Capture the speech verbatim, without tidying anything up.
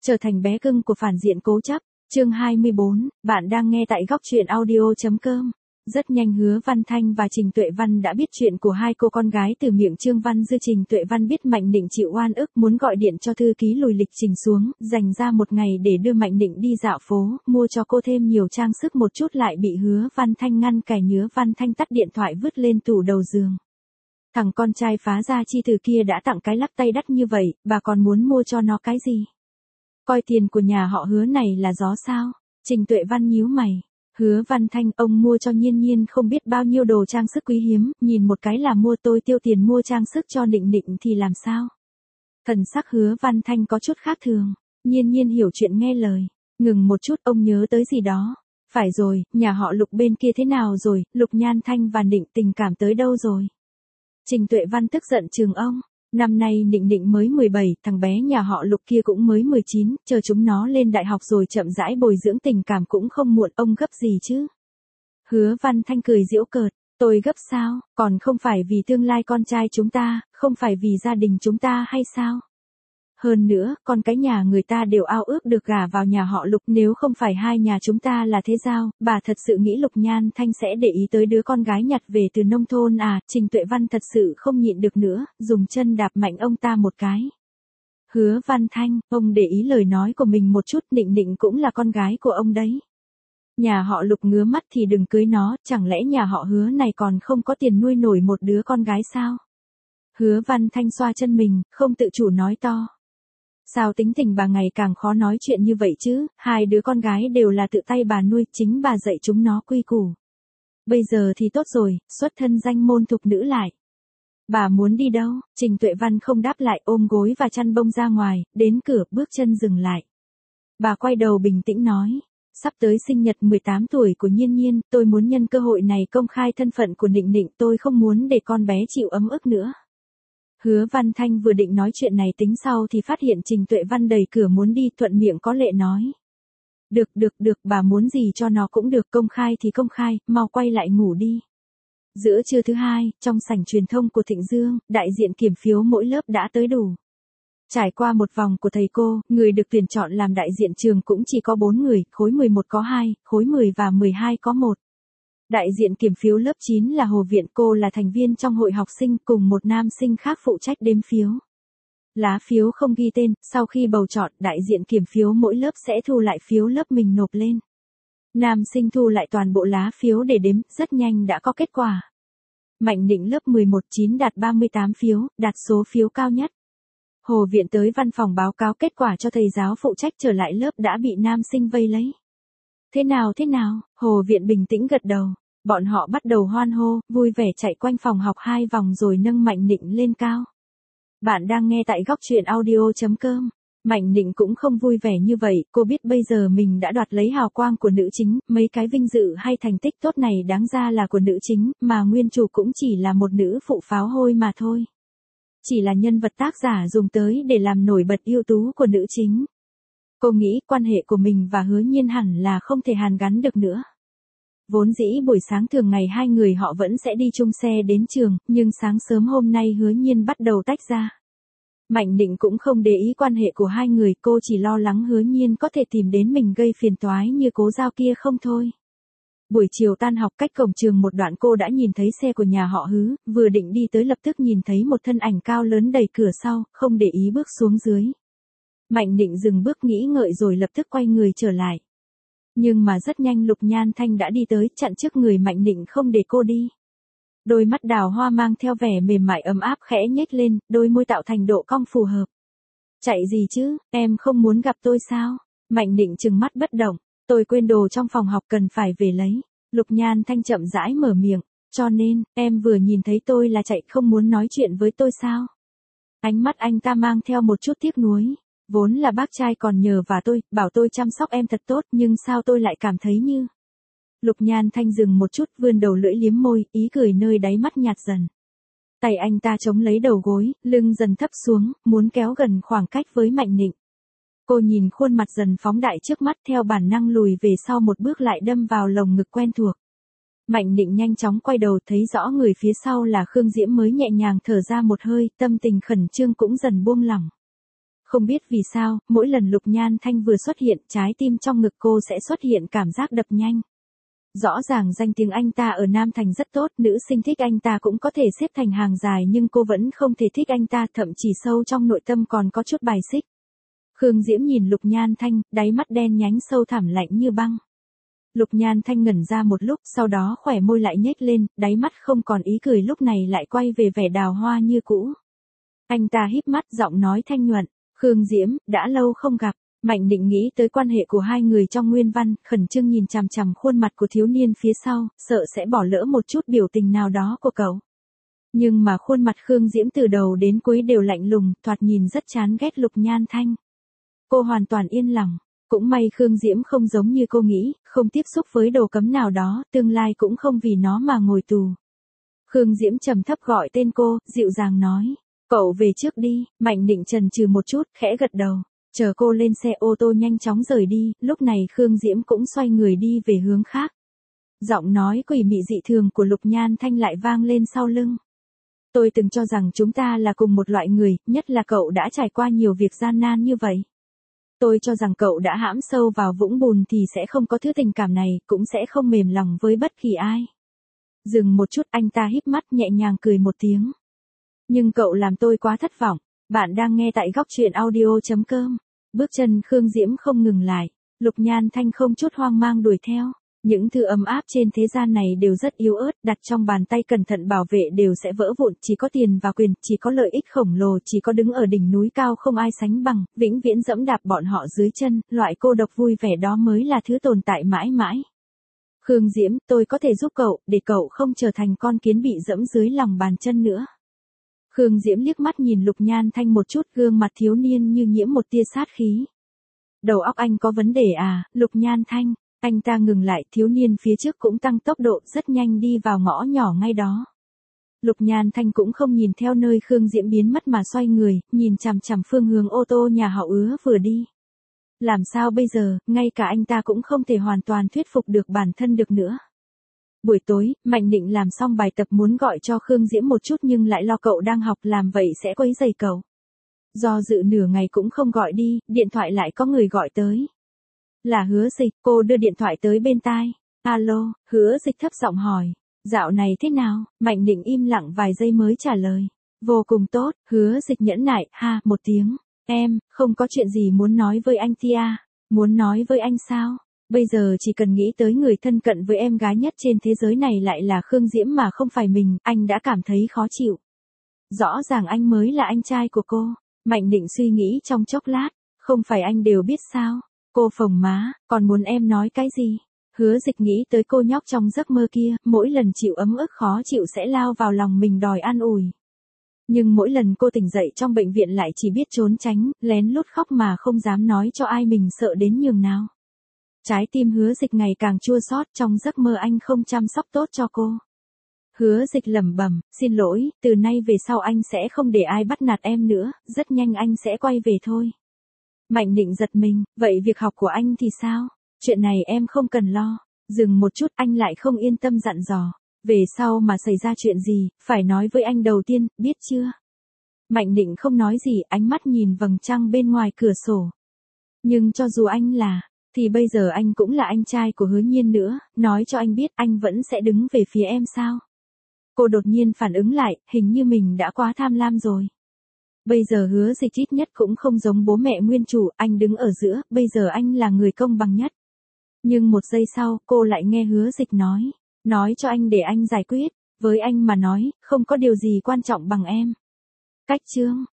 Trở thành bé cưng của phản diện cố chấp, chương hai mươi bốn, bạn đang nghe tại góc truyện audio.com. Rất nhanh Hứa Văn Thanh và Trình Tuệ Văn đã biết chuyện của hai cô con gái từ miệng Trương Văn Dư. Trình Tuệ Văn biết Mạnh Nịnh chịu oan ức, muốn gọi điện cho thư ký lùi lịch trình xuống, dành ra một ngày để đưa Mạnh Nịnh đi dạo phố, mua cho cô thêm nhiều trang sức một chút, lại bị Hứa Văn Thanh ngăn cản. Hứa Văn Thanh tắt điện thoại vứt lên tủ đầu giường. Thằng con trai phá gia chi từ kia đã tặng cái lắc tay đắt như vậy, bà còn muốn mua cho nó cái gì? Coi tiền của nhà họ Hứa này là gió sao? Trình Tuệ Văn nhíu mày. Hứa Văn Thanh, ông mua cho Nhiên Nhiên không biết bao nhiêu đồ trang sức quý hiếm, nhìn một cái là mua. Tôi tiêu tiền mua trang sức cho Nịnh Nịnh thì làm sao? Thần sắc Hứa Văn Thanh có chút khác thường. Nhiên Nhiên hiểu chuyện nghe lời. Ngừng một chút, ông nhớ tới gì đó. Phải rồi, nhà họ Lục bên kia thế nào rồi? Lục Nhan Thanh và Nịnh tình cảm tới đâu rồi? Trình Tuệ Văn tức giận chừng ông. Năm nay Nịnh Nịnh mới mười bảy, thằng bé nhà họ Lục kia cũng mới mười chín, chờ chúng nó lên đại học rồi chậm rãi bồi dưỡng tình cảm cũng không muộn. Ông gấp gì chứ? Hứa Văn Thanh cười giễu cợt. Tôi gấp sao? Còn không phải vì tương lai con trai chúng ta, không phải vì gia đình chúng ta hay sao? Hơn nữa, con cái nhà người ta đều ao ước được gả vào nhà họ Lục, nếu không phải hai nhà chúng ta là thế giao, bà thật sự nghĩ Lục Nhan Thanh sẽ để ý tới đứa con gái nhặt về từ nông thôn à? Trình Tuệ Văn thật sự không nhịn được nữa, dùng chân đạp mạnh ông ta một cái. Hứa Văn Thanh, ông để ý lời nói của mình một chút, Nịnh Nịnh cũng là con gái của ông đấy. Nhà họ Lục ngứa mắt thì đừng cưới nó, chẳng lẽ nhà họ Hứa này còn không có tiền nuôi nổi một đứa con gái sao? Hứa Văn Thanh xoa chân mình, không tự chủ nói to. Sao tính tình bà ngày càng khó nói chuyện như vậy chứ? Hai đứa con gái đều là tự tay bà nuôi, chính bà dạy chúng nó quy củ. Bây giờ thì tốt rồi, xuất thân danh môn thục nữ lại. Bà muốn đi đâu? Trình Tuệ Văn không đáp lại, ôm gối và chăn bông ra ngoài, đến cửa bước chân dừng lại. Bà quay đầu bình tĩnh nói. Sắp tới sinh nhật mười tám tuổi của Nhiên Nhiên, tôi muốn nhân cơ hội này công khai thân phận của Nịnh Nịnh, tôi không muốn để con bé chịu ấm ức nữa. Hứa Văn Thanh vừa định nói chuyện này tính sau thì phát hiện Trình Tuệ Văn đẩy cửa muốn đi, thuận miệng có lệ nói. Được được được, bà muốn gì cho nó cũng được, công khai thì công khai, mau quay lại ngủ đi. Giữa trưa thứ hai, trong sảnh truyền thông của Thịnh Dương, đại diện kiểm phiếu mỗi lớp đã tới đủ. Trải qua một vòng của thầy cô, người được tuyển chọn làm đại diện trường cũng chỉ có bốn người, khối mười một có hai, khối mười và mười hai có một. Đại diện kiểm phiếu lớp chín là Hồ Viện, cô là thành viên trong hội học sinh, cùng một nam sinh khác phụ trách đếm phiếu. Lá phiếu không ghi tên, sau khi bầu chọn, đại diện kiểm phiếu mỗi lớp sẽ thu lại phiếu lớp mình nộp lên. Nam sinh thu lại toàn bộ lá phiếu để đếm, rất nhanh đã có kết quả. Mạnh Nịnh lớp mười một chín đạt ba mươi tám phiếu, đạt số phiếu cao nhất. Hồ Viện tới văn phòng báo cáo kết quả cho thầy giáo phụ trách, trở lại lớp đã bị nam sinh vây lấy. Thế nào thế nào? Hồ Viện bình tĩnh gật đầu. Bọn họ bắt đầu hoan hô, vui vẻ chạy quanh phòng học hai vòng rồi nâng Mạnh Nịnh lên cao. Bạn đang nghe tại góc truyện audio.com. Mạnh Nịnh cũng không vui vẻ như vậy, cô biết bây giờ mình đã đoạt lấy hào quang của nữ chính, mấy cái vinh dự hay thành tích tốt này đáng ra là của nữ chính, mà nguyên chủ cũng chỉ là một nữ phụ pháo hôi mà thôi. Chỉ là nhân vật tác giả dùng tới để làm nổi bật ưu tú của nữ chính. Cô nghĩ quan hệ của mình và Hứa Nhiên hẳn là không thể hàn gắn được nữa. Vốn dĩ buổi sáng thường ngày hai người họ vẫn sẽ đi chung xe đến trường, nhưng sáng sớm hôm nay Hứa Nhiên bắt đầu tách ra. Mạnh Nịnh cũng không để ý quan hệ của hai người, cô chỉ lo lắng Hứa Nhiên có thể tìm đến mình gây phiền toái như Cố Giao kia không thôi. Buổi chiều tan học, cách cổng trường một đoạn cô đã nhìn thấy xe của nhà họ Hứa, vừa định đi tới lập tức nhìn thấy một thân ảnh cao lớn đẩy cửa sau, không để ý bước xuống dưới. Mạnh Nịnh dừng bước nghĩ ngợi rồi lập tức quay người trở lại. Nhưng mà rất nhanh Lục Nhan Thanh đã đi tới, chặn trước người Mạnh Nịnh không để cô đi. Đôi mắt đào hoa mang theo vẻ mềm mại ấm áp khẽ nhếch lên, đôi môi tạo thành độ cong phù hợp. Chạy gì chứ, em không muốn gặp tôi sao? Mạnh Nịnh trừng mắt bất động, tôi quên đồ trong phòng học cần phải về lấy. Lục Nhan Thanh chậm rãi mở miệng, cho nên, em vừa nhìn thấy tôi là chạy, không muốn nói chuyện với tôi sao? Ánh mắt anh ta mang theo một chút tiếc nuối. Vốn là bác trai còn nhờ và tôi, bảo tôi chăm sóc em thật tốt, nhưng sao tôi lại cảm thấy như... Lục Nhan Thanh dừng một chút, vươn đầu lưỡi liếm môi, ý cười nơi đáy mắt nhạt dần. Tay anh ta chống lấy đầu gối, lưng dần thấp xuống, muốn kéo gần khoảng cách với Mạnh Nịnh. Cô nhìn khuôn mặt dần phóng đại trước mắt, theo bản năng lùi về sau một bước, lại đâm vào lồng ngực quen thuộc. Mạnh Nịnh nhanh chóng quay đầu, thấy rõ người phía sau là Khương Diễm mới nhẹ nhàng thở ra một hơi, tâm tình khẩn trương cũng dần buông lỏng. Không biết vì sao, mỗi lần Lục Nhan Thanh vừa xuất hiện, trái tim trong ngực cô sẽ xuất hiện cảm giác đập nhanh. Rõ ràng danh tiếng anh ta ở Nam Thành rất tốt, nữ sinh thích anh ta cũng có thể xếp thành hàng dài nhưng cô vẫn không thể thích anh ta, thậm chí sâu trong nội tâm còn có chút bài xích. Khương Diễm nhìn Lục Nhan Thanh, đáy mắt đen nhánh sâu thẳm lạnh như băng. Lục Nhan Thanh ngẩn ra một lúc, sau đó khỏe môi lại nhếch lên, đáy mắt không còn ý cười, lúc này lại quay về vẻ đào hoa như cũ. Anh ta híp mắt, giọng nói thanh nhuận, "Khương Diễm, đã lâu không gặp." Mạnh Định nghĩ tới quan hệ của hai người trong nguyên văn, khẩn trương nhìn chằm chằm khuôn mặt của thiếu niên phía sau, sợ sẽ bỏ lỡ một chút biểu tình nào đó của cậu. Nhưng mà khuôn mặt Khương Diễm từ đầu đến cuối đều lạnh lùng, thoạt nhìn rất chán ghét Lục Nhan Thanh. Cô hoàn toàn yên lòng. Cũng may Khương Diễm không giống như cô nghĩ, không tiếp xúc với đồ cấm nào đó, tương lai cũng không vì nó mà ngồi tù. Khương Diễm trầm thấp gọi tên cô, dịu dàng nói, "Cậu về trước đi." Mạnh Định chần chừ một chút, khẽ gật đầu. Chờ cô lên xe ô tô nhanh chóng rời đi, lúc này Khương Diễm cũng xoay người đi về hướng khác. Giọng nói quỷ mị dị thường của Lục Nhan Thanh lại vang lên sau lưng. "Tôi từng cho rằng chúng ta là cùng một loại người, nhất là cậu đã trải qua nhiều việc gian nan như vậy. Tôi cho rằng cậu đã hãm sâu vào vũng bùn thì sẽ không có thứ tình cảm này, cũng sẽ không mềm lòng với bất kỳ ai." Dừng một chút, anh ta híp mắt nhẹ nhàng cười một tiếng. "Nhưng cậu làm tôi quá thất vọng." Bạn đang nghe tại góc truyện audio chấm com. Bước chân Khương Diễm không ngừng lại. Lục Nhan Thanh không chút hoang mang đuổi theo. Những thứ ấm áp trên thế gian này đều rất yếu ớt, đặt trong bàn tay cẩn thận bảo vệ đều sẽ vỡ vụn, chỉ có tiền và quyền, chỉ có lợi ích khổng lồ, chỉ có đứng ở đỉnh núi cao không ai sánh bằng, vĩnh viễn dẫm đạp bọn họ dưới chân, loại cô độc vui vẻ đó mới là thứ tồn tại mãi mãi. "Khương Diễm, tôi có thể giúp cậu, để cậu không trở thành con kiến bị dẫm dưới lòng bàn chân nữa." Khương Diễm liếc mắt nhìn Lục Nhan Thanh một chút, gương mặt thiếu niên như nhiễm một tia sát khí. "Đầu óc anh có vấn đề à, Lục Nhan Thanh?" Anh ta ngừng lại, thiếu niên phía trước cũng tăng tốc độ, rất nhanh đi vào ngõ nhỏ ngay đó. Lục Nhan Thanh cũng không nhìn theo nơi Khương Diễm biến mất mà xoay người, nhìn chằm chằm phương hướng ô tô nhà họ Ứa vừa đi. Làm sao bây giờ, ngay cả anh ta cũng không thể hoàn toàn thuyết phục được bản thân được nữa. Buổi tối, Mạnh Định làm xong bài tập muốn gọi cho Khương Diễm một chút nhưng lại lo cậu đang học, làm vậy sẽ quấy rầy cậu. Do dự nửa ngày cũng không gọi đi, điện thoại lại có người gọi tới. Là Hứa Dịch, cô đưa điện thoại tới bên tai. "Alo." Hứa Dịch thấp giọng hỏi. "Dạo này thế nào?" Mạnh Định im lặng vài giây mới trả lời. "Vô cùng tốt." Hứa Dịch nhẫn nại, ha, một tiếng. "Em, không có chuyện gì muốn nói với anh Tia." "Muốn nói với anh sao?" "Bây giờ chỉ cần nghĩ tới người thân cận với em gái nhất trên thế giới này lại là Khương Diễm mà không phải mình, anh đã cảm thấy khó chịu. Rõ ràng anh mới là anh trai của cô." Mạnh Định suy nghĩ trong chốc lát. "Không phải anh đều biết sao?" Cô phồng má, "Còn muốn em nói cái gì?" Hứa Dịch nghĩ tới cô nhóc trong giấc mơ kia, mỗi lần chịu ấm ức khó chịu sẽ lao vào lòng mình đòi an ủi. Nhưng mỗi lần cô tỉnh dậy trong bệnh viện lại chỉ biết trốn tránh, lén lút khóc mà không dám nói cho ai mình sợ đến nhường nào. Trái tim Hứa Dịch ngày càng chua xót, trong giấc mơ anh không chăm sóc tốt cho cô. Hứa Dịch lẩm bẩm, "Xin lỗi, từ nay về sau anh sẽ không để ai bắt nạt em nữa, rất nhanh anh sẽ quay về thôi." Mạnh Định giật mình, "Vậy việc học của anh thì sao?" "Chuyện này em không cần lo." Dừng một chút, anh lại không yên tâm dặn dò. "Về sau mà xảy ra chuyện gì, phải nói với anh đầu tiên, biết chưa?" Mạnh Định không nói gì, ánh mắt nhìn vầng trăng bên ngoài cửa sổ. "Nhưng cho dù anh là, thì bây giờ anh cũng là anh trai của Hứa Nhiên nữa, nói cho anh biết anh vẫn sẽ đứng về phía em sao?" Cô đột nhiên phản ứng lại, hình như mình đã quá tham lam rồi. Bây giờ Hứa Dịch ít nhất cũng không giống bố mẹ nguyên chủ, anh đứng ở giữa, bây giờ anh là người công bằng nhất. Nhưng một giây sau, cô lại nghe Hứa Dịch nói, "Nói cho anh để anh giải quyết, với anh mà nói, không có điều gì quan trọng bằng em." Cách chương